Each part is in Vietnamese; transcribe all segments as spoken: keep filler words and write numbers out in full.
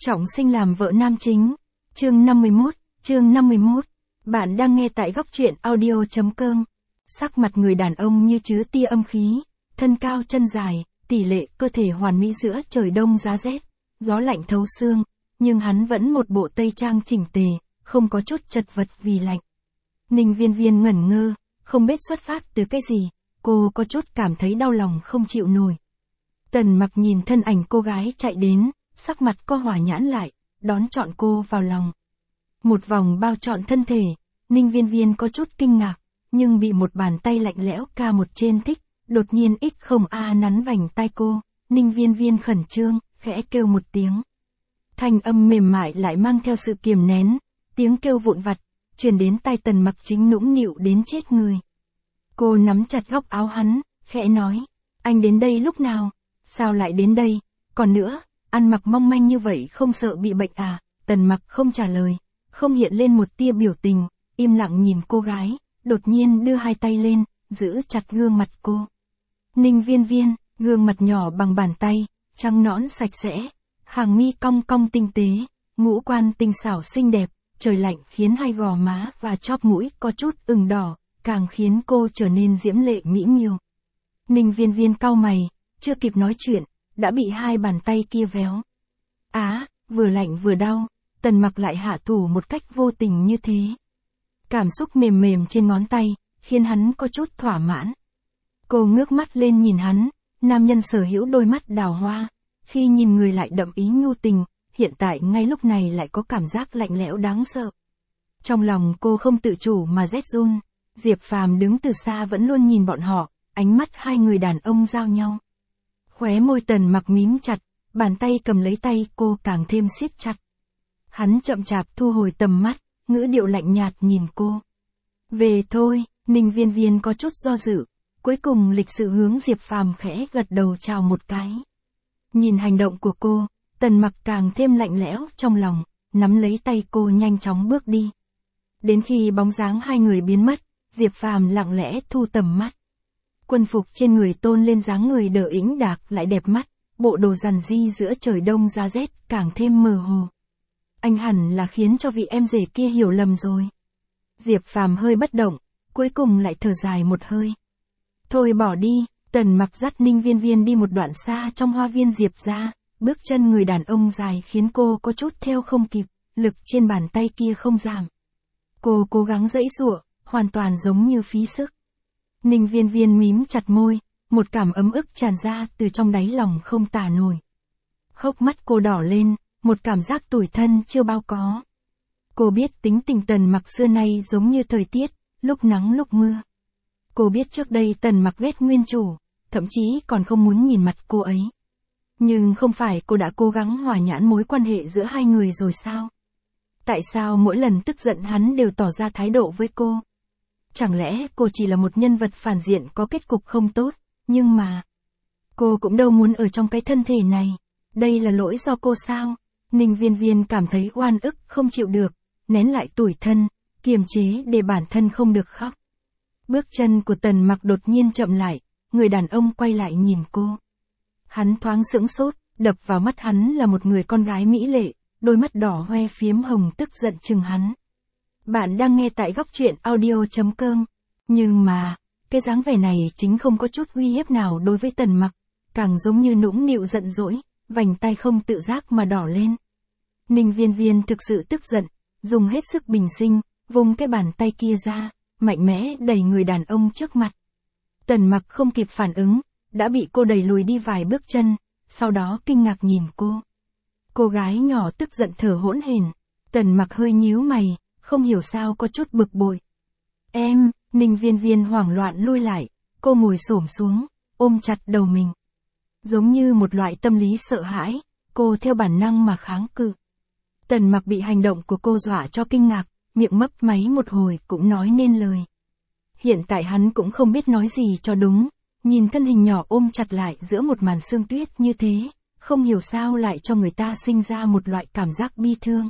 Trọng sinh làm vợ nam chính. Chương năm mươi mốt, chương năm mươi mốt. Bạn đang nghe tại góc truyện audio chấm com. Sắc mặt người đàn ông như chứa tia âm khí, thân cao chân dài, tỷ lệ cơ thể hoàn mỹ giữa trời đông giá rét, gió lạnh thấu xương, nhưng hắn vẫn một bộ tây trang chỉnh tề, không có chút chật vật vì lạnh. Ninh Viên Viên ngẩn ngơ, không biết xuất phát từ cái gì, cô có chút cảm thấy đau lòng không chịu nổi. Tần Mặc nhìn thân ảnh cô gái chạy đến, sắc mặt co hỏa nhãn lại, đón trọn cô vào lòng. Một vòng bao trọn thân thể, Ninh Viên Viên có chút kinh ngạc, nhưng bị một bàn tay lạnh lẽo ca một trên thích, đột nhiên ích không a nắn vành tai cô, Ninh Viên Viên khẩn trương, khẽ kêu một tiếng. Thanh âm mềm mại lại mang theo sự kiềm nén, tiếng kêu vụn vặt, truyền đến tai Tần Mặc chính nũng nịu đến chết người. Cô nắm chặt góc áo hắn, khẽ nói, anh đến đây lúc nào, sao lại đến đây, còn nữa, ăn mặc mong manh như vậy không sợ bị bệnh à? Tần Mặc không trả lời, không hiện lên một tia biểu tình, im lặng nhìn cô gái, đột nhiên đưa hai tay lên, giữ chặt gương mặt cô. Ninh Viên Viên, gương mặt nhỏ bằng bàn tay, trắng nõn sạch sẽ, hàng mi cong cong tinh tế, ngũ quan tinh xảo xinh đẹp, trời lạnh khiến hai gò má và chóp mũi có chút ửng đỏ, càng khiến cô trở nên diễm lệ mỹ miều. Ninh Viên Viên cau mày, chưa kịp nói chuyện, đã bị hai bàn tay kia véo. Á, vừa lạnh vừa đau, Tần Mặc lại hạ thủ một cách vô tình như thế. Cảm xúc mềm mềm trên ngón tay, khiến hắn có chút thỏa mãn. Cô ngước mắt lên nhìn hắn, nam nhân sở hữu đôi mắt đào hoa, khi nhìn người lại đậm ý nhu tình, hiện tại ngay lúc này lại có cảm giác lạnh lẽo đáng sợ. Trong lòng cô không tự chủ mà rét run, Diệp Phàm đứng từ xa vẫn luôn nhìn bọn họ, ánh mắt hai người đàn ông giao nhau. Khóe môi Tần Mặc mím chặt, bàn tay cầm lấy tay cô càng thêm siết chặt. Hắn chậm chạp thu hồi tầm mắt, ngữ điệu lạnh nhạt nhìn cô. Về thôi, Ninh Viên Viên có chút do dự, cuối cùng lịch sự hướng Diệp Phàm khẽ gật đầu chào một cái. Nhìn hành động của cô, Tần Mặc càng thêm lạnh lẽo trong lòng, nắm lấy tay cô nhanh chóng bước đi. Đến khi bóng dáng hai người biến mất, Diệp Phàm lặng lẽ thu tầm mắt. Quân phục trên người tôn lên dáng người đờ ĩnh đạc lại đẹp mắt, bộ đồ rằn ri giữa trời đông giá rét càng thêm mờ hồ. Anh hẳn là khiến cho vị em rể kia hiểu lầm rồi. Diệp Phàm hơi bất động, cuối cùng lại thở dài một hơi. Thôi bỏ đi, Tần Mặc dắt Ninh Viên Viên đi một đoạn xa trong hoa viên Diệp gia, bước chân người đàn ông dài khiến cô có chút theo không kịp, lực trên bàn tay kia không giảm. Cô cố gắng giãy giụa, hoàn toàn giống như phí sức. Ninh Viên Viên mím chặt môi, một cảm ấm ức tràn ra từ trong đáy lòng không tả nổi. Hốc mắt cô đỏ lên, một cảm giác tủi thân chưa bao có. Cô biết tính tình Tần Mặc xưa nay giống như thời tiết, lúc nắng lúc mưa. Cô biết trước đây Tần Mặc ghét nguyên chủ, thậm chí còn không muốn nhìn mặt cô ấy. Nhưng không phải cô đã cố gắng hòa nhãn mối quan hệ giữa hai người rồi sao? Tại sao mỗi lần tức giận hắn đều tỏ ra thái độ với cô? Chẳng lẽ cô chỉ là một nhân vật phản diện có kết cục không tốt, nhưng mà... Cô cũng đâu muốn ở trong cái thân thể này. Đây là lỗi do cô sao? Ninh Viên Viên cảm thấy oan ức không chịu được, nén lại tủi thân, kiềm chế để bản thân không được khóc. Bước chân của Tần Mặc đột nhiên chậm lại, người đàn ông quay lại nhìn cô. Hắn thoáng sững sốt, đập vào mắt hắn là một người con gái mỹ lệ, đôi mắt đỏ hoe phiếm hồng tức giận chừng hắn. Bạn đang nghe tại góc truyện audio chấm com. Nhưng mà, cái dáng vẻ này chính không có chút uy hiếp nào đối với Tần Mặc, càng giống như nũng nịu giận dỗi, vành tay không tự giác mà đỏ lên. Ninh Viên Viên thực sự tức giận, dùng hết sức bình sinh, vùng cái bàn tay kia ra, mạnh mẽ đẩy người đàn ông trước mặt. Tần Mặc không kịp phản ứng, đã bị cô đẩy lùi đi vài bước chân, sau đó kinh ngạc nhìn cô. Cô gái nhỏ tức giận thở hỗn hển, Tần Mặc hơi nhíu mày, không hiểu sao có chút bực bội. Em, Ninh Viên Viên hoảng loạn lui lại, cô ngồi xổm xuống, ôm chặt đầu mình. Giống như một loại tâm lý sợ hãi, cô theo bản năng mà kháng cự. Tần Mặc bị hành động của cô dọa cho kinh ngạc, miệng mấp máy một hồi cũng nói nên lời. Hiện tại hắn cũng không biết nói gì cho đúng, nhìn thân hình nhỏ ôm chặt lại giữa một màn sương tuyết như thế, không hiểu sao lại cho người ta sinh ra một loại cảm giác bi thương.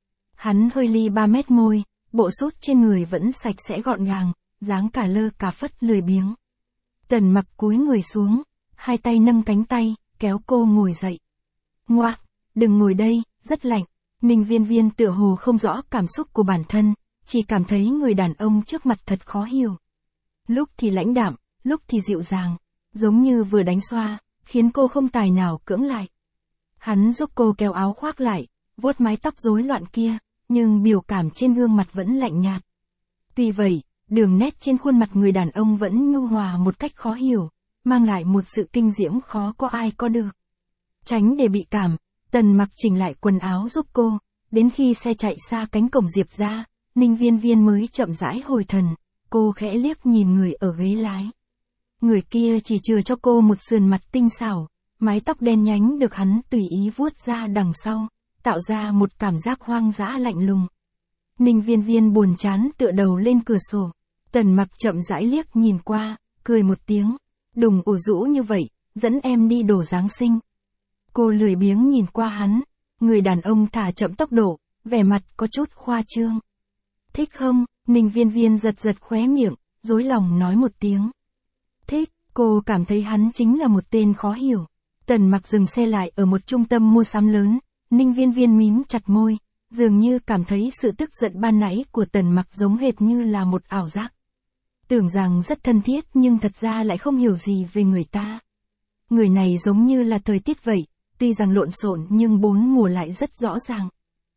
Hắn hơi ly ba mét môi, bộ sút trên người vẫn sạch sẽ gọn gàng, dáng cả lơ cả phất lười biếng. Tần Mặc cúi người xuống, hai tay nâng cánh tay, kéo cô ngồi dậy. Ngoạc, đừng ngồi đây, rất lạnh. Ninh Viên Viên tựa hồ không rõ cảm xúc của bản thân, chỉ cảm thấy người đàn ông trước mặt thật khó hiểu. Lúc thì lãnh đạm, lúc thì dịu dàng, giống như vừa đánh xoa, khiến cô không tài nào cưỡng lại. Hắn giúp cô kéo áo khoác lại, vuốt mái tóc rối loạn kia, nhưng biểu cảm trên gương mặt vẫn lạnh nhạt. Tuy vậy, đường nét trên khuôn mặt người đàn ông vẫn nhu hòa một cách khó hiểu, mang lại một sự kinh diễm khó có ai có được. Tránh để bị cảm, Tần Mặc chỉnh lại quần áo giúp cô, đến khi xe chạy xa cánh cổng Diệp ra, Ninh Viên Viên mới chậm rãi hồi thần, cô khẽ liếc nhìn người ở ghế lái. Người kia chỉ chừa cho cô một sườn mặt tinh xảo, mái tóc đen nhánh được hắn tùy ý vuốt ra đằng sau, tạo ra một cảm giác hoang dã lạnh lùng. Ninh Viên Viên buồn chán tựa đầu lên cửa sổ, Tần Mặc chậm rãi liếc nhìn qua, cười một tiếng, đùng ủ rũ như vậy, dẫn em đi đồ Giáng sinh. Cô lười biếng nhìn qua hắn, người đàn ông thả chậm tốc độ, vẻ mặt có chút khoa trương. Thích không? Ninh Viên Viên giật giật khóe miệng, dối lòng nói một tiếng. Thích, cô cảm thấy hắn chính là một tên khó hiểu. Tần Mặc dừng xe lại ở một trung tâm mua sắm lớn, Ninh Viên Viên mím chặt môi, dường như cảm thấy sự tức giận ban nãy của Tần Mặc giống hệt như là một ảo giác. Tưởng rằng rất thân thiết nhưng thật ra lại không hiểu gì về người ta. Người này giống như là thời tiết vậy, tuy rằng lộn xộn nhưng bốn mùa lại rất rõ ràng.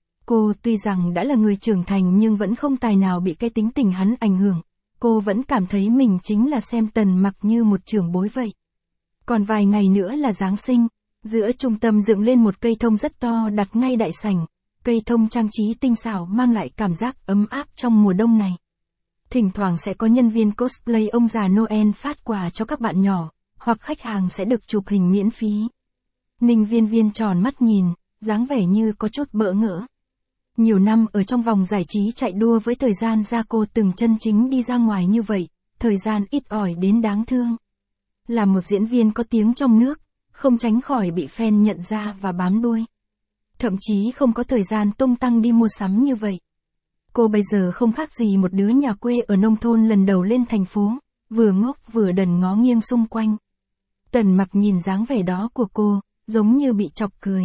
Cô tuy rằng đã là người trưởng thành nhưng vẫn không tài nào bị cái tính tình hắn ảnh hưởng. Cô vẫn cảm thấy mình chính là xem Tần Mặc như một trưởng bối vậy. Còn vài ngày nữa là Giáng sinh, giữa trung tâm dựng lên một cây thông rất to đặt ngay đại sảnh. Cây thông trang trí tinh xảo mang lại cảm giác ấm áp trong mùa đông này. Thỉnh thoảng sẽ có nhân viên cosplay ông già Noel phát quà cho các bạn nhỏ, hoặc khách hàng sẽ được chụp hình miễn phí. Ninh Viên Viên tròn mắt nhìn, dáng vẻ như có chút bỡ ngỡ. Nhiều năm ở trong vòng giải trí chạy đua với thời gian ra cô từng chân chính đi ra ngoài như vậy, thời gian ít ỏi đến đáng thương. Là một diễn viên có tiếng trong nước, không tránh khỏi bị fan nhận ra và bám đuôi. Thậm chí không có thời gian tung tăng đi mua sắm như vậy. Cô bây giờ không khác gì một đứa nhà quê ở nông thôn lần đầu lên thành phố, vừa ngốc vừa đần ngó nghiêng xung quanh. Tần Mặc nhìn dáng vẻ đó của cô, giống như bị chọc cười.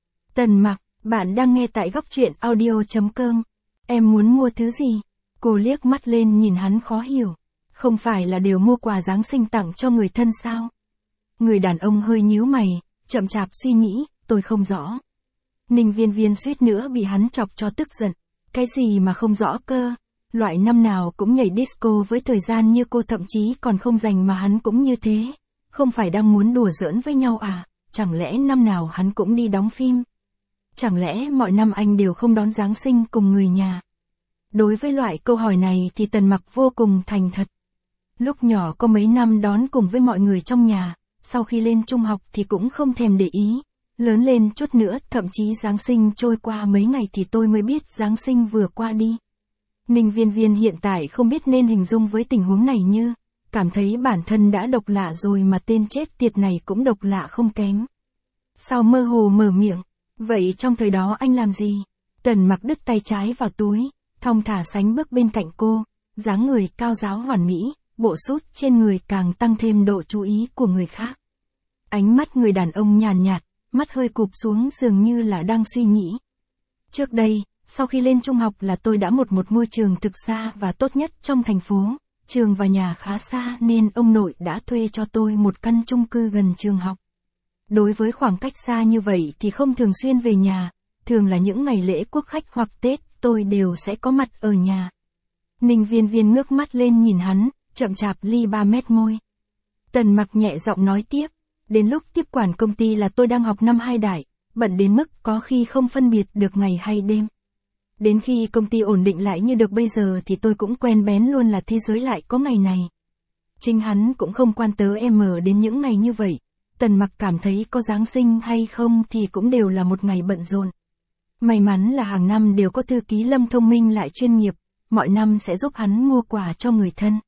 Tần Mặc, bạn đang nghe tại góc truyện audio chấm com. Em muốn mua thứ gì? Cô liếc mắt lên nhìn hắn khó hiểu. Không phải là đều mua quà Giáng sinh tặng cho người thân sao? Người đàn ông hơi nhíu mày, chậm chạp suy nghĩ, tôi không rõ. Ninh Viên Viên suýt nữa bị hắn chọc cho tức giận. Cái gì mà không rõ cơ? Loại năm nào cũng nhảy disco với thời gian như cô thậm chí còn không dành mà hắn cũng như thế. Không phải đang muốn đùa giỡn với nhau à? Chẳng lẽ năm nào hắn cũng đi đóng phim? Chẳng lẽ mọi năm anh đều không đón Giáng sinh cùng người nhà? Đối với loại câu hỏi này thì Tần Mặc vô cùng thành thật. Lúc nhỏ có mấy năm đón cùng với mọi người trong nhà, sau khi lên trung học thì cũng không thèm để ý. Lớn lên chút nữa, thậm chí Giáng sinh trôi qua mấy ngày thì tôi mới biết Giáng sinh vừa qua đi. Ninh Viên Viên hiện tại không biết nên hình dung với tình huống này như, cảm thấy bản thân đã độc lạ rồi mà tên chết tiệt này cũng độc lạ không kém. Sao mơ hồ mở miệng, vậy trong thời đó anh làm gì? Tần Mặc đứt tay trái vào túi, thong thả sánh bước bên cạnh cô, dáng người cao ráo hoàn mỹ, bộ sút trên người càng tăng thêm độ chú ý của người khác. Ánh mắt người đàn ông nhàn nhạt, mắt hơi cụp xuống dường như là đang suy nghĩ. Trước đây, sau khi lên trung học là tôi đã một một ngôi trường thực xa và tốt nhất trong thành phố, trường và nhà khá xa nên ông nội đã thuê cho tôi một căn chung cư gần trường học. Đối với khoảng cách xa như vậy thì không thường xuyên về nhà, thường là những ngày lễ quốc khách hoặc Tết tôi đều sẽ có mặt ở nhà. Ninh Viên Viên ngước mắt lên nhìn hắn, chậm chạp ly ba mét môi. Tần Mặc nhẹ giọng nói tiếp. Đến lúc tiếp quản công ty là tôi đang học năm hai đại, bận đến mức có khi không phân biệt được ngày hay đêm. Đến khi công ty ổn định lại như được bây giờ thì tôi cũng quen bén luôn là thế giới lại có ngày này. Chính hắn cũng không quan tớ em ở đến những ngày như vậy. Tần Mặc cảm thấy có Giáng sinh hay không thì cũng đều là một ngày bận rộn. May mắn là hàng năm đều có thư ký Lâm thông minh lại chuyên nghiệp, mọi năm sẽ giúp hắn mua quà cho người thân.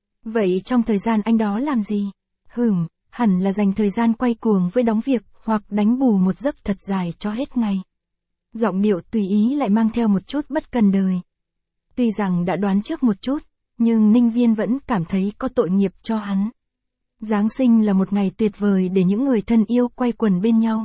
Vậy trong thời gian anh đó làm gì? Hừm. Hẳn là dành thời gian quay cuồng với đóng việc, hoặc đánh bù một giấc thật dài cho hết ngày. Giọng điệu tùy ý lại mang theo một chút bất cần đời. Tuy rằng đã đoán trước một chút, nhưng Ninh Viên vẫn cảm thấy có tội nghiệp cho hắn. Giáng sinh là một ngày tuyệt vời để những người thân yêu quay quần bên nhau,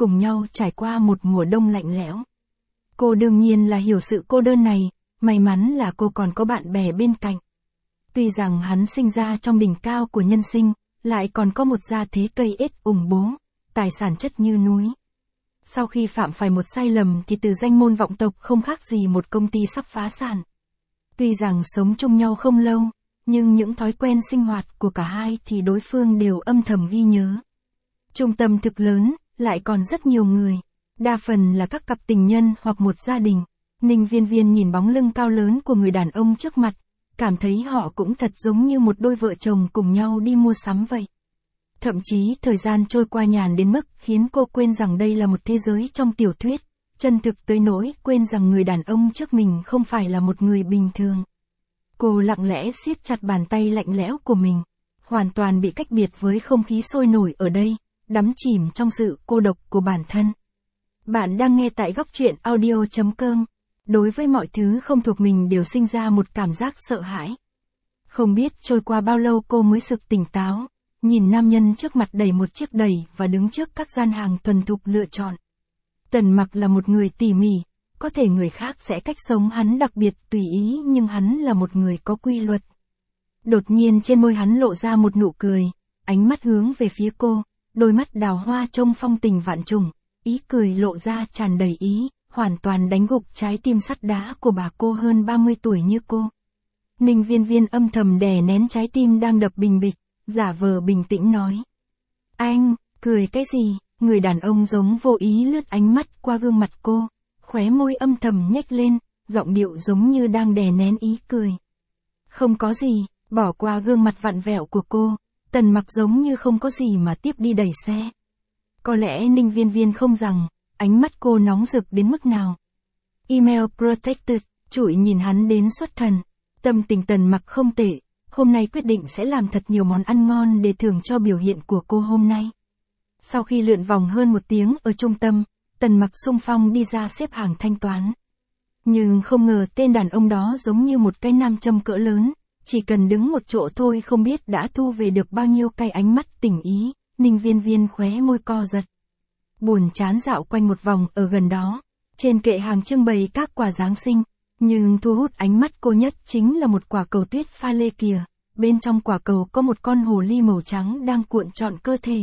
cùng nhau trải qua một mùa đông lạnh lẽo. Cô đương nhiên là hiểu sự cô đơn này, may mắn là cô còn có bạn bè bên cạnh. Tuy rằng hắn sinh ra trong đỉnh cao của nhân sinh, lại còn có một gia thế cây ết ủng bố, tài sản chất như núi. Sau khi phạm phải một sai lầm thì từ danh môn vọng tộc không khác gì một công ty sắp phá sản. Tuy rằng sống chung nhau không lâu, nhưng những thói quen sinh hoạt của cả hai thì đối phương đều âm thầm ghi nhớ. Trung tâm thực lớn, lại còn rất nhiều người, đa phần là các cặp tình nhân hoặc một gia đình. Ninh Viên Viên nhìn bóng lưng cao lớn của người đàn ông trước mặt, cảm thấy họ cũng thật giống như một đôi vợ chồng cùng nhau đi mua sắm vậy. Thậm chí thời gian trôi qua nhàn đến mức khiến cô quên rằng đây là một thế giới trong tiểu thuyết, chân thực tới nỗi quên rằng người đàn ông trước mình không phải là một người bình thường. Cô lặng lẽ siết chặt bàn tay lạnh lẽo của mình, hoàn toàn bị cách biệt với không khí sôi nổi ở đây, đắm chìm trong sự cô độc của bản thân. Bạn đang nghe tại góc truyện audio chấm com. Đối với mọi thứ không thuộc mình đều sinh ra một cảm giác sợ hãi. Không biết trôi qua bao lâu cô mới sực tỉnh táo, nhìn nam nhân trước mặt đẩy một chiếc đẩy và đứng trước các gian hàng thuần thục lựa chọn. Tần Mặc là một người tỉ mỉ, có thể người khác sẽ cách sống hắn đặc biệt tùy ý nhưng hắn là một người có quy luật. Đột nhiên trên môi hắn lộ ra một nụ cười, ánh mắt hướng về phía cô, đôi mắt đào hoa trông phong tình vạn trùng, ý cười lộ ra tràn đầy ý, hoàn toàn đánh gục trái tim sắt đá của bà cô hơn ba mươi tuổi như cô. Ninh Viên Viên âm thầm đè nén trái tim đang đập bình bịch, giả vờ bình tĩnh nói. Anh, cười cái gì? Người đàn ông giống vô ý lướt ánh mắt qua gương mặt cô, khóe môi âm thầm nhếch lên, giọng điệu giống như đang đè nén ý cười. Không có gì, bỏ qua gương mặt vặn vẹo của cô, Tần Mặc giống như không có gì mà tiếp đi đẩy xe. Có lẽ Ninh Viên Viên không rằng, ánh mắt cô nóng rực đến mức nào. Email protected, trụi nhìn hắn đến xuất thần. Tâm tình Tần Mặc không tệ, hôm nay quyết định sẽ làm thật nhiều món ăn ngon để thưởng cho biểu hiện của cô hôm nay. Sau khi lượn vòng hơn một tiếng ở trung tâm, Tần Mặc xung phong đi ra xếp hàng thanh toán. Nhưng không ngờ tên đàn ông đó giống như một cái nam châm cỡ lớn, chỉ cần đứng một chỗ thôi không biết đã thu về được bao nhiêu cái ánh mắt tình ý. Ninh Viên Viên khóe môi co giật. Buồn chán dạo quanh một vòng ở gần đó, trên kệ hàng trưng bày các quà Giáng sinh, nhưng thu hút ánh mắt cô nhất chính là một quả cầu tuyết pha lê kìa, bên trong quả cầu có một con hồ ly màu trắng đang cuộn trọn cơ thể.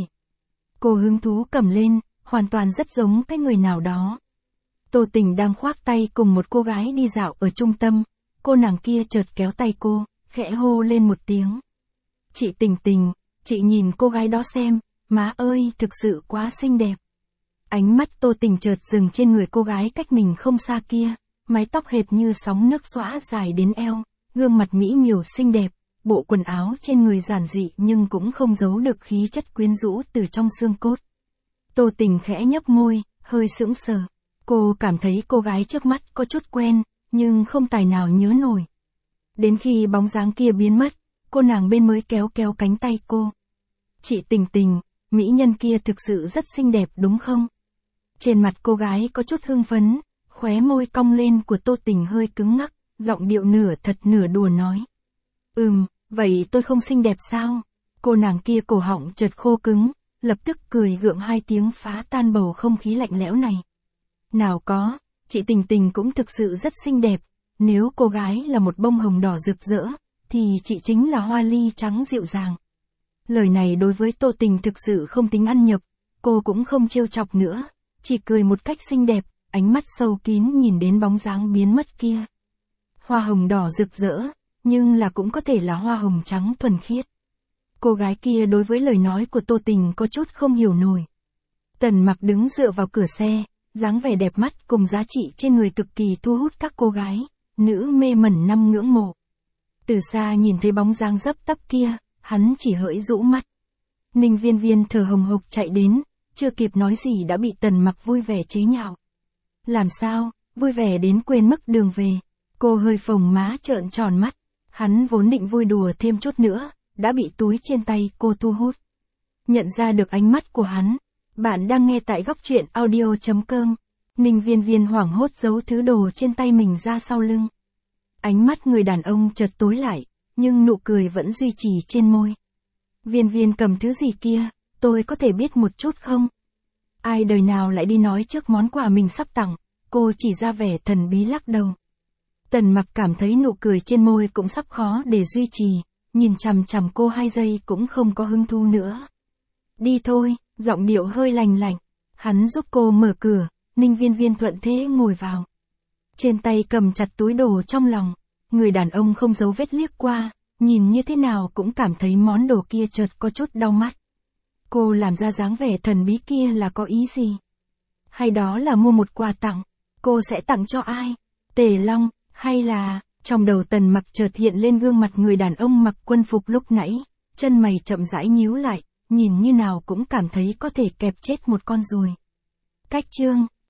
Cô hứng thú cầm lên, hoàn toàn rất giống cái người nào đó. Tô Tình đang khoác tay cùng một cô gái đi dạo ở trung tâm, cô nàng kia chợt kéo tay cô, khẽ hô lên một tiếng. Chị Tình Tình, chị nhìn cô gái đó xem, má ơi thực sự quá xinh đẹp. Ánh mắt Tô Tình chợt dừng trên người cô gái cách mình không xa kia, mái tóc hệt như sóng nước xõa dài đến eo, gương mặt mỹ miều xinh đẹp, bộ quần áo trên người giản dị nhưng cũng không giấu được khí chất quyến rũ từ trong xương cốt. Tô Tình khẽ nhấp môi, hơi sững sờ. Cô cảm thấy cô gái trước mắt có chút quen, nhưng không tài nào nhớ nổi. Đến khi bóng dáng kia biến mất, cô nàng bên mới kéo kéo cánh tay cô. Chị Tình Tình, mỹ nhân kia thực sự rất xinh đẹp đúng không? Trên mặt cô gái có chút hưng phấn, khóe môi cong lên của Tô Tình hơi cứng ngắc, giọng điệu nửa thật nửa đùa nói. Ừm, vậy tôi không xinh đẹp sao? Cô nàng kia cổ họng chợt khô cứng, lập tức cười gượng hai tiếng phá tan bầu không khí lạnh lẽo này. Nào có, chị Tình Tình cũng thực sự rất xinh đẹp, nếu cô gái là một bông hồng đỏ rực rỡ, thì chị chính là hoa ly trắng dịu dàng. Lời này đối với Tô Tình thực sự không tính ăn nhập, cô cũng không trêu chọc nữa, chỉ cười một cách xinh đẹp, ánh mắt sâu kín nhìn đến bóng dáng biến mất kia. Hoa hồng đỏ rực rỡ, nhưng là cũng có thể là hoa hồng trắng thuần khiết. Cô gái kia đối với lời nói của Tô Tình có chút không hiểu nổi. Tần Mặc đứng dựa vào cửa xe, dáng vẻ đẹp mắt cùng giá trị trên người cực kỳ thu hút các cô gái, nữ mê mẩn năm ngưỡng mộ. Từ xa nhìn thấy bóng dáng dấp tấp kia, hắn chỉ hỡi rũ mắt. Ninh Viên Viên thở hồng hộc chạy đến, chưa kịp nói gì đã bị Tần Mặc vui vẻ chế nhạo. Làm sao, vui vẻ đến quên mất đường về. Cô hơi phồng má trợn tròn mắt, hắn vốn định vui đùa thêm chút nữa, đã bị túi trên tay cô thu hút. Nhận ra được ánh mắt của hắn, bạn đang nghe tại góc truyện audio chấm com. Ninh Viên Viên hoảng hốt giấu thứ đồ trên tay mình ra sau lưng. Ánh mắt người đàn ông chợt tối lại, nhưng nụ cười vẫn duy trì trên môi. Viên Viên cầm thứ gì kia, tôi có thể biết một chút không? Ai đời nào lại đi nói trước món quà mình sắp tặng, cô chỉ ra vẻ thần bí lắc đầu. Tần Mặc cảm thấy nụ cười trên môi cũng sắp khó để duy trì, nhìn chằm chằm cô hai giây cũng không có hứng thú nữa. Đi thôi, giọng điệu hơi lành lạnh. Hắn giúp cô mở cửa, Ninh Viên Viên thuận thế ngồi vào. Trên tay cầm chặt túi đồ trong lòng, người đàn ông không giấu vết liếc qua, nhìn như thế nào cũng cảm thấy món đồ kia chợt có chút đau mắt. Cô làm ra dáng vẻ thần bí kia là có ý gì? Hay đó là mua một quà tặng? Cô sẽ tặng cho ai? Tề Long, hay là... Trong đầu Tần Mặc chợt hiện lên gương mặt người đàn ông mặc quân phục lúc nãy, chân mày chậm rãi nhíu lại, nhìn như nào cũng cảm thấy có thể kẹp chết một con ruồi. Cách chương